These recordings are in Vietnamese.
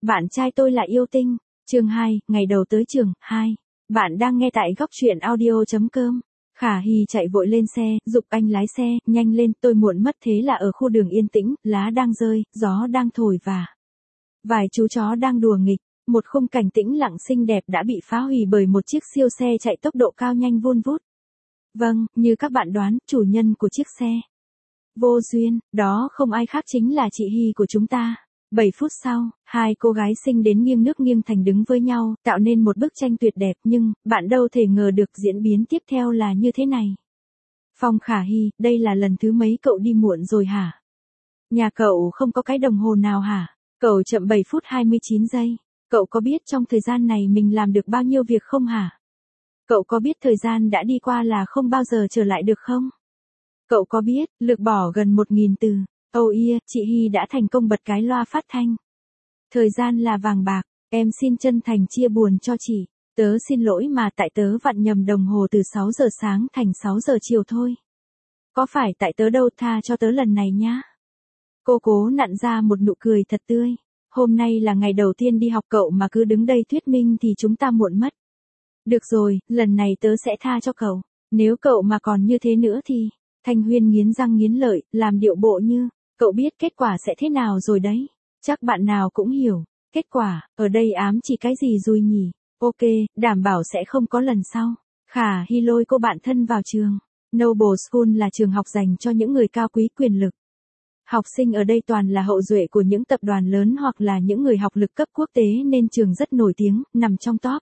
Bạn trai tôi là yêu tinh. Chương 2, ngày đầu tới trường, 2. Bạn đang nghe tại góc truyện audio.com. Khả Hy chạy vội lên xe, giục anh lái xe, nhanh lên, tôi muộn mất. Thế là ở khu đường yên tĩnh, lá đang rơi, gió đang thổi và vài chú chó đang đùa nghịch. Một khung cảnh tĩnh lặng xinh đẹp đã bị phá hủy bởi một chiếc siêu xe chạy tốc độ cao nhanh vun vút. Vâng, như các bạn đoán, chủ nhân của chiếc xe vô duyên, đó không ai khác chính là chị Hy của chúng ta. 7 phút sau, hai cô gái xinh đến nghiêng nước nghiêng thành đứng với nhau, tạo nên một bức tranh tuyệt đẹp, nhưng bạn đâu thể ngờ được diễn biến tiếp theo là như thế này. Phong Khả Hy, đây là lần thứ mấy cậu đi muộn rồi hả? Nhà cậu không có cái đồng hồ nào hả? Cậu chậm 7 phút 29 giây. Cậu có biết trong thời gian này mình làm được bao nhiêu việc không hả? Cậu có biết thời gian đã đi qua là không bao giờ trở lại được không? Cậu có biết, lược bỏ gần 1.000 từ. Oh yeah, chị Hy đã thành công bật cái loa phát thanh. Thời gian là vàng bạc, em xin chân thành chia buồn cho chị. Tớ xin lỗi mà tại tớ vặn nhầm đồng hồ từ 6 giờ sáng thành 6 giờ chiều thôi. Có phải tại tớ đâu, tha cho tớ lần này nhá. Cô cố nặn ra một nụ cười thật tươi. Hôm nay là ngày đầu tiên đi học, cậu mà cứ đứng đây thuyết minh thì chúng ta muộn mất. Được rồi, lần này tớ sẽ tha cho cậu. Nếu cậu mà còn như thế nữa thì... Thanh Huyên nghiến răng nghiến lợi, làm điệu bộ như, cậu biết kết quả sẽ thế nào rồi đấy. Chắc bạn nào cũng hiểu, kết quả, ở đây ám chỉ cái gì rồi nhỉ? Ok, đảm bảo sẽ không có lần sau. Khả Hy lôi cô bạn thân vào trường. Noble School là trường học dành cho những người cao quý quyền lực. Học sinh ở đây toàn là hậu duệ của những tập đoàn lớn hoặc là những người học lực cấp quốc tế nên trường rất nổi tiếng, nằm trong top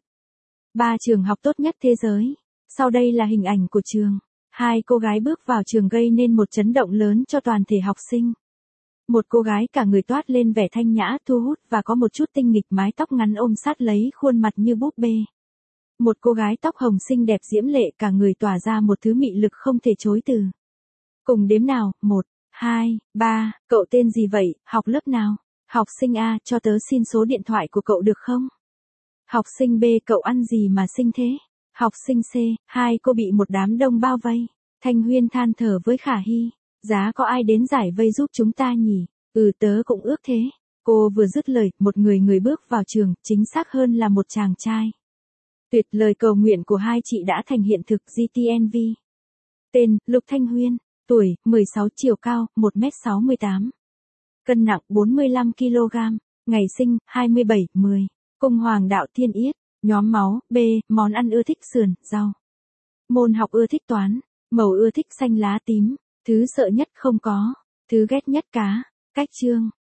3 trường học tốt nhất thế giới. Sau đây là hình ảnh của trường. Hai cô gái bước vào trường gây nên một chấn động lớn cho toàn thể học sinh. Một cô gái cả người toát lên vẻ thanh nhã, thu hút và có một chút tinh nghịch, mái tóc ngắn ôm sát lấy khuôn mặt như búp bê. Một cô gái tóc hồng xinh đẹp diễm lệ, cả người tỏa ra một thứ mị lực không thể chối từ. Cùng đếm nào, 1, 2, 3, cậu tên gì vậy, học lớp nào? Học sinh A, cho tớ xin số điện thoại của cậu được không? Học sinh B, cậu ăn gì mà xinh thế? Học sinh C, hai cô bị một đám đông bao vây. Thanh Huyên than thở với Khả Hy. Giá có ai đến giải vây giúp chúng ta nhỉ? Tớ cũng ước thế. Cô vừa dứt lời, một người bước vào trường, chính xác hơn là một chàng trai. Tuyệt lời cầu nguyện của hai chị đã thành hiện thực. GTNV. Tên, Lục Thanh Huyên. Tuổi, 16, chiều cao, 1m68. Cân nặng, 45kg. Ngày sinh, 27/10. Cung Hoàng đạo Thiên Yết. Nhóm máu, B, món ăn ưa thích sườn, rau. Môn học ưa thích toán. Màu ưa thích xanh lá tím. Thứ sợ nhất không có. Thứ ghét nhất cá. Cách chương.